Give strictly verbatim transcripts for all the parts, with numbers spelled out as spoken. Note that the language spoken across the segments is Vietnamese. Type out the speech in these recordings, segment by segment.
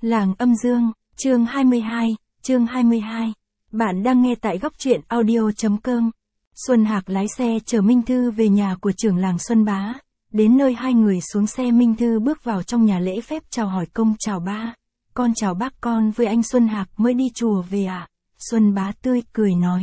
Làng Âm Dương, chương hai mươi hai, chương hai mươi hai. Bạn đang nghe tại góc truyện audio chấm com. Xuân Hạc lái xe chở Minh Thư về nhà của trưởng làng Xuân Bá. Đến nơi hai người xuống xe, Minh Thư bước vào trong nhà lễ phép chào hỏi công chào ba. Con chào bác, con với anh Xuân Hạc mới đi chùa về ạ. À? Xuân Bá tươi cười nói.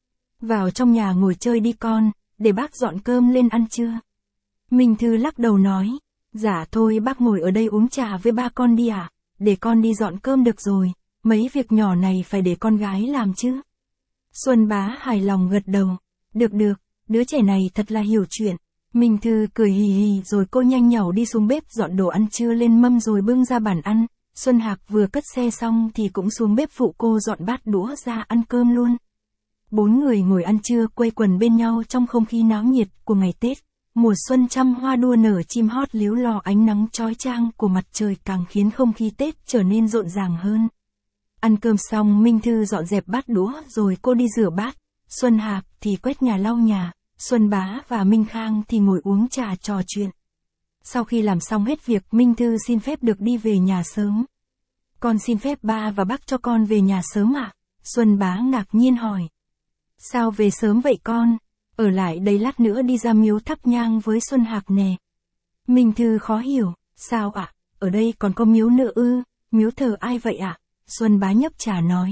Vào trong nhà ngồi chơi đi con, để bác dọn cơm lên ăn chưa? Minh Thư lắc đầu nói. Dạ thôi bác ngồi ở đây uống trà với ba con đi ạ. À? Để con đi dọn cơm được rồi, mấy việc nhỏ này phải để con gái làm chứ. Xuân Bá hài lòng gật đầu. Được được, đứa trẻ này thật là hiểu chuyện. Minh Thư cười hì hì rồi cô nhanh nhảu đi xuống bếp dọn đồ ăn trưa lên mâm rồi bưng ra bàn ăn. Xuân Hạc vừa cất xe xong thì cũng xuống bếp phụ cô dọn bát đũa ra ăn cơm luôn. Bốn người ngồi ăn trưa quây quần bên nhau trong không khí náo nhiệt của ngày Tết. Mùa xuân trăm hoa đua nở, chim hót líu lo, ánh nắng chói chang của mặt trời càng khiến không khí Tết trở nên rộn ràng hơn. Ăn cơm xong, Minh Thư dọn dẹp bát đũa rồi cô đi rửa bát. Xuân Hạc thì quét nhà lau nhà, Xuân Bá và Minh Khang thì ngồi uống trà trò chuyện. Sau khi làm xong hết việc, Minh Thư xin phép được đi về nhà sớm. Con xin phép ba và bác cho con về nhà sớm ạ? À? Xuân Bá ngạc nhiên hỏi. Sao về sớm vậy con? Ở lại đây lát nữa đi ra miếu thắp nhang với Xuân Hạc nè. Minh Thư khó hiểu. Sao ạ? À? Ở đây còn có miếu nữa ư? Miếu thờ ai vậy ạ? À? Xuân Bá nhấp trà nói.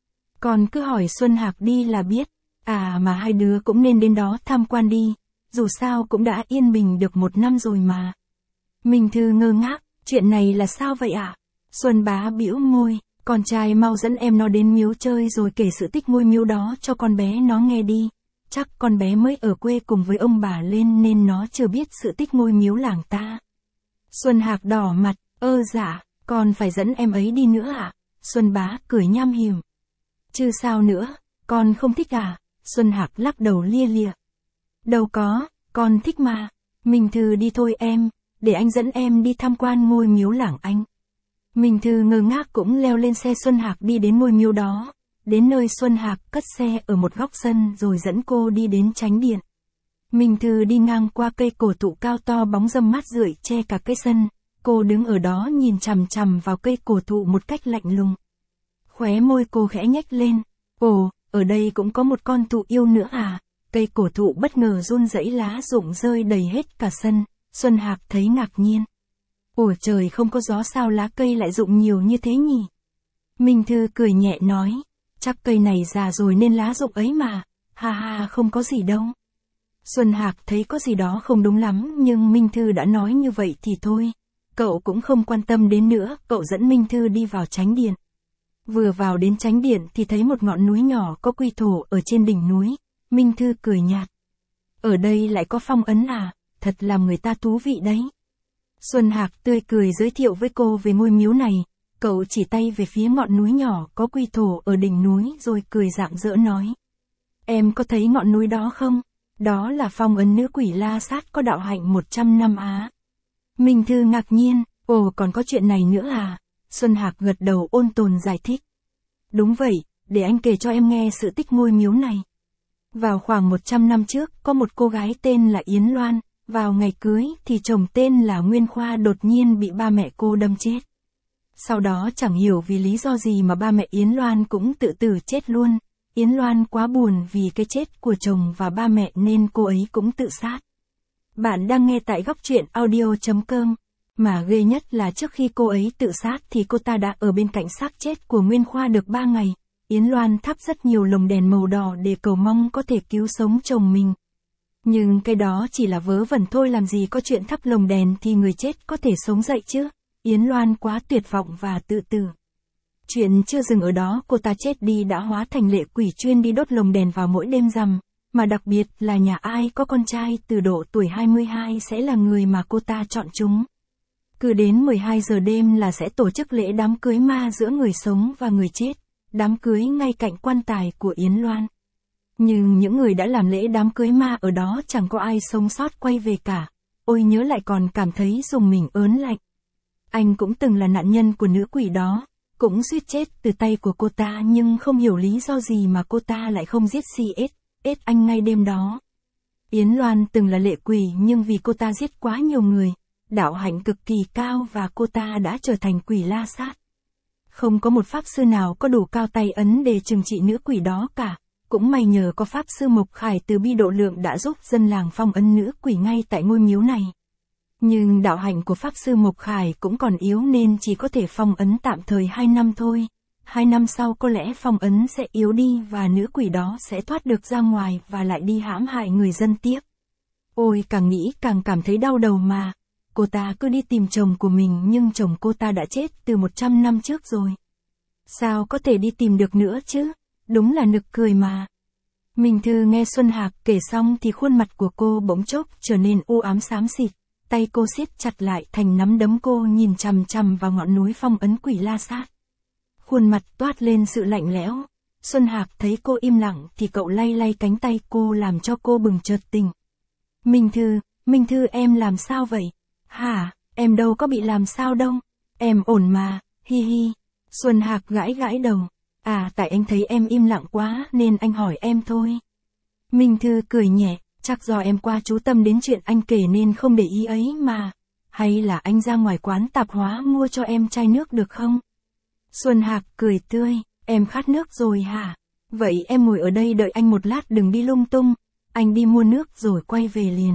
Con cứ hỏi Xuân Hạc đi là biết. À mà hai đứa cũng nên đến đó tham quan đi. Dù sao cũng đã yên bình được một năm rồi mà. Minh Thư ngơ ngác. Chuyện này là sao vậy ạ? À? Xuân Bá bĩu môi. Con trai mau dẫn em nó đến miếu chơi rồi kể sự tích ngôi miếu đó cho con bé nó nghe đi. Chắc con bé mới ở quê cùng với ông bà lên nên nó chưa biết sự tích ngôi miếu làng ta. Xuân Hạc đỏ mặt. Ơ dạ, con phải dẫn em ấy đi nữa à? Xuân Bá cười nham hiểm. Chứ sao nữa, con không thích à? Xuân Hạc lắc đầu lia lịa. Đâu có, con thích mà. Minh Thư đi thôi em, để anh dẫn em đi tham quan ngôi miếu làng anh. Minh Thư ngơ ngác cũng leo lên xe Xuân Hạc đi đến ngôi miếu đó. Đến nơi Xuân Hạc cất xe ở một góc sân rồi dẫn cô đi đến chánh điện. Minh Thư đi ngang qua cây cổ thụ cao to bóng râm mát rượi che cả cái sân. Cô đứng ở đó nhìn chằm chằm vào cây cổ thụ một cách lạnh lùng. Khóe môi cô khẽ nhếch lên. Ồ, ở đây cũng có một con thụ yêu nữa à? Cây cổ thụ bất ngờ run rẩy, lá rụng rơi đầy hết cả sân. Xuân Hạc thấy ngạc nhiên. Ủa trời, không có gió sao lá cây lại rụng nhiều như thế nhỉ? Minh Thư cười nhẹ nói. Chắc cây này già rồi nên lá rụng ấy mà. Ha ha, không có gì đâu. Xuân Hạc thấy có gì đó không đúng lắm, nhưng Minh Thư đã nói như vậy thì thôi. Cậu cũng không quan tâm đến nữa, cậu dẫn Minh Thư đi vào chánh điện. Vừa vào đến chánh điện thì thấy một ngọn núi nhỏ có quy thổ ở trên đỉnh núi. Minh Thư cười nhạt. Ở đây lại có phong ấn à? Thật làm người ta thú vị đấy. Xuân Hạc tươi cười giới thiệu với cô về ngôi miếu này. Cậu chỉ tay về phía ngọn núi nhỏ có quy thổ ở đỉnh núi rồi cười rạng rỡ nói. Em có thấy ngọn núi đó không? Đó là phong ấn nữ quỷ La Sát có đạo hạnh một trăm năm á. Minh Thư ngạc nhiên. Ồ, còn có chuyện này nữa à? Xuân Hạc gật đầu ôn tồn giải thích. Đúng vậy, để anh kể cho em nghe sự tích ngôi miếu này. Vào khoảng một trăm năm trước, có một cô gái tên là Yến Loan. Vào ngày cưới thì chồng tên là Nguyên Khoa đột nhiên bị ba mẹ cô đâm chết. Sau đó chẳng hiểu vì lý do gì mà ba mẹ Yến Loan cũng tự tử chết luôn. Yến Loan quá buồn vì cái chết của chồng và ba mẹ nên cô ấy cũng tự sát. Bạn đang nghe tại góc truyện audio chấm com. Mà ghê nhất là trước khi cô ấy tự sát thì cô ta đã ở bên cạnh xác chết của Nguyên Khoa được ba ngày. Yến Loan thắp rất nhiều lồng đèn màu đỏ để cầu mong có thể cứu sống chồng mình. Nhưng cái đó chỉ là vớ vẩn thôi, làm gì có chuyện thắp lồng đèn thì người chết có thể sống dậy chứ. Yến Loan quá tuyệt vọng và tự tử. Chuyện chưa dừng ở đó, cô ta chết đi đã hóa thành lệ quỷ chuyên đi đốt lồng đèn vào mỗi đêm rằm. Mà đặc biệt là nhà ai có con trai từ độ tuổi hai mươi hai sẽ là người mà cô ta chọn chúng. Cứ đến mười hai giờ đêm là sẽ tổ chức lễ đám cưới ma giữa người sống và người chết. Đám cưới ngay cạnh quan tài của Yến Loan. Nhưng những người đã làm lễ đám cưới ma ở đó chẳng có ai sống sót quay về cả. Ôi nhớ lại còn cảm thấy rùng mình ớn lạnh. Anh cũng từng là nạn nhân của nữ quỷ đó. Cũng suýt chết từ tay của cô ta, nhưng không hiểu lý do gì mà cô ta lại không giết xì ết, ết anh ngay đêm đó. Yến Loan từng là lệ quỷ nhưng vì cô ta giết quá nhiều người, đạo hạnh cực kỳ cao và cô ta đã trở thành quỷ La Sát. Không có một pháp sư nào có đủ cao tay ấn để trừng trị nữ quỷ đó cả. Cũng may nhờ có pháp sư Mộc Khải từ bi độ lượng đã giúp dân làng phong ấn nữ quỷ ngay tại ngôi miếu này. Nhưng đạo hạnh của pháp sư Mộc Khải cũng còn yếu nên chỉ có thể phong ấn tạm thời hai năm thôi. Hai năm sau có lẽ phong ấn sẽ yếu đi và nữ quỷ đó sẽ thoát được ra ngoài và lại đi hãm hại người dân tiếp. Ôi, càng nghĩ càng cảm thấy đau đầu mà. Cô ta cứ đi tìm chồng của mình nhưng chồng cô ta đã chết từ một trăm năm trước rồi. Sao có thể đi tìm được nữa chứ? Đúng là nực cười mà. Minh Thư nghe Xuân Hạc kể xong thì khuôn mặt của cô bỗng chốc trở nên u ám xám xịt. Tay cô siết chặt lại thành nắm đấm, cô nhìn chằm chằm vào ngọn núi phong ấn quỷ La Sát. Khuôn mặt toát lên sự lạnh lẽo. Xuân Hạc thấy cô im lặng thì cậu lay lay cánh tay cô làm cho cô bừng chợt tỉnh. Minh Thư, Minh Thư em làm sao vậy? Hả, em đâu có bị làm sao đâu. Em ổn mà, hi hi. Xuân Hạc gãi gãi đầu. À, tại anh thấy em im lặng quá nên anh hỏi em thôi. Minh Thư cười nhẹ, chắc do em qua chú tâm đến chuyện anh kể nên không để ý ấy mà. Hay là anh ra ngoài quán tạp hóa mua cho em chai nước được không? Xuân Hạc cười tươi, em khát nước rồi hả? Vậy em ngồi ở đây đợi anh một lát, đừng đi lung tung. Anh đi mua nước rồi quay về liền.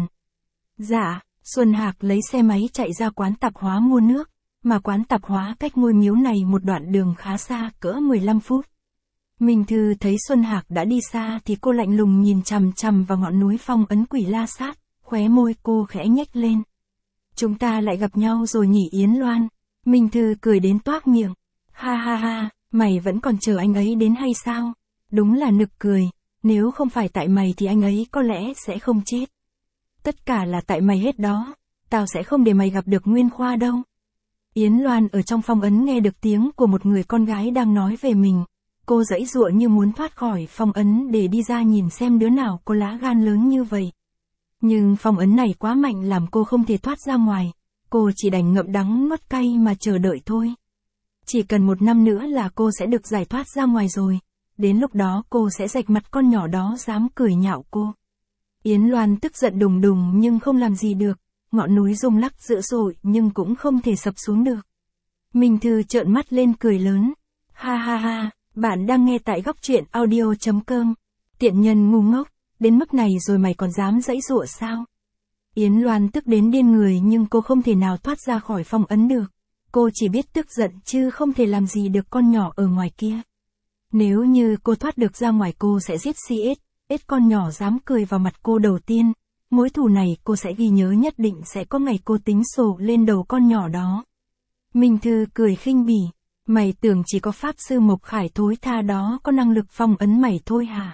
Dạ, Xuân Hạc lấy xe máy chạy ra quán tạp hóa mua nước. Mà quán tạp hóa cách ngôi miếu này một đoạn đường khá xa, cỡ mười lăm phút. Minh Thư thấy Xuân Hạc đã đi xa thì cô lạnh lùng nhìn chằm chằm vào ngọn núi phong ấn quỷ La Sát, khóe môi cô khẽ nhếch lên. Chúng ta lại gặp nhau rồi nhỉ Yến Loan? Minh Thư cười đến toác miệng. Ha ha ha, mày vẫn còn chờ anh ấy đến hay sao? Đúng là nực cười, nếu không phải tại mày thì anh ấy có lẽ sẽ không chết. Tất cả là tại mày hết đó, tao sẽ không để mày gặp được Nguyên Khoa đâu. Yến Loan ở trong phong ấn nghe được tiếng của một người con gái đang nói về mình. Cô giãy giụa như muốn thoát khỏi phong ấn để đi ra nhìn xem đứa nào có lá gan lớn như vậy. Nhưng phong ấn này quá mạnh làm cô không thể thoát ra ngoài. Cô chỉ đành ngậm đắng nuốt cay mà chờ đợi thôi. Chỉ cần một năm nữa là cô sẽ được giải thoát ra ngoài rồi. Đến lúc đó cô sẽ rạch mặt con nhỏ đó dám cười nhạo cô. Yến Loan tức giận đùng đùng nhưng không làm gì được. Ngọn núi rung lắc dữ dội nhưng cũng không thể sập xuống được. Minh Thư trợn mắt lên cười lớn. Ha ha ha, bạn đang nghe tại góc truyện audio chấm com. Tiện nhân ngu ngốc, đến mức này rồi mày còn dám giãy giụa sao? Yến Loan tức đến điên người nhưng cô không thể nào thoát ra khỏi phong ấn được. Cô chỉ biết tức giận chứ không thể làm gì được con nhỏ ở ngoài kia. Nếu như cô thoát được ra ngoài cô sẽ giết si ết, ết con nhỏ dám cười vào mặt cô đầu tiên. Mối thù này cô sẽ ghi nhớ, nhất định sẽ có ngày cô tính sổ lên đầu con nhỏ đó. Minh Thư cười khinh bỉ. Mày tưởng chỉ có pháp sư Mộc Khải thối tha đó có năng lực phong ấn mày thôi hả?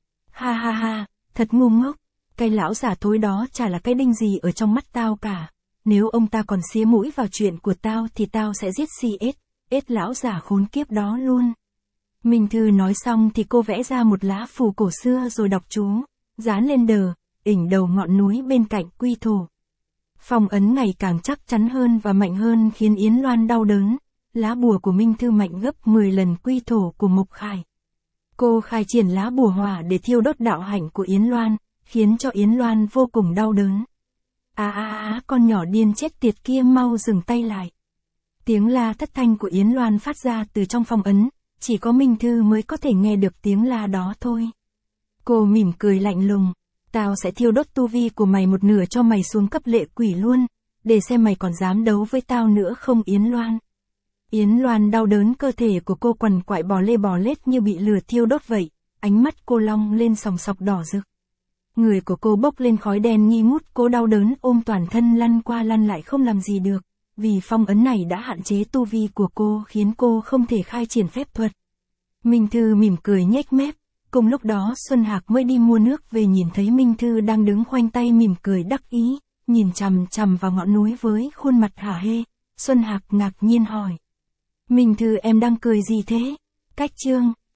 Ha ha ha, thật ngu ngốc. Cái lão giả thối đó chả là cái đinh gì ở trong mắt tao cả. Nếu ông ta còn xía mũi vào chuyện của tao thì tao sẽ giết si ết, ết lão giả khốn kiếp đó luôn. Minh Thư nói xong thì cô vẽ ra một lá phù cổ xưa rồi đọc chú, dán lên đờ, đỉnh đầu ngọn núi bên cạnh quy thổ. Phong ấn ngày càng chắc chắn hơn và mạnh hơn khiến Yến Loan đau đớn. Lá bùa của Minh Thư mạnh gấp mười lần quy thổ của Mộc Khải. Cô khai triển lá bùa hỏa để thiêu đốt đạo hạnh của Yến Loan, khiến cho Yến Loan vô cùng đau đớn. À à à, con nhỏ điên chết tiệt kia mau dừng tay lại. Tiếng la thất thanh của Yến Loan phát ra từ trong phong ấn, chỉ có Minh Thư mới có thể nghe được tiếng la đó thôi. Cô mỉm cười lạnh lùng. Tao sẽ thiêu đốt tu vi của mày một nửa cho mày xuống cấp lệ quỷ luôn, để xem mày còn dám đấu với tao nữa không Yến Loan. Yến Loan đau đớn, cơ thể của cô quằn quại bò lê bò lết như bị lửa thiêu đốt vậy, ánh mắt cô long lên sòng sọc đỏ rực. Người của cô bốc lên khói đen nghi ngút, cô đau đớn ôm toàn thân lăn qua lăn lại không làm gì được, vì phong ấn này đã hạn chế tu vi của cô khiến cô không thể khai triển phép thuật. Minh Thư mỉm cười nhếch mép. Cùng lúc đó Xuân Hạc mới đi mua nước về nhìn thấy Minh Thư đang đứng khoanh tay mỉm cười đắc ý, nhìn chằm chằm vào ngọn núi với khuôn mặt hả hê. Xuân Hạc ngạc nhiên hỏi. Minh Thư, em đang cười gì thế? Cách chương.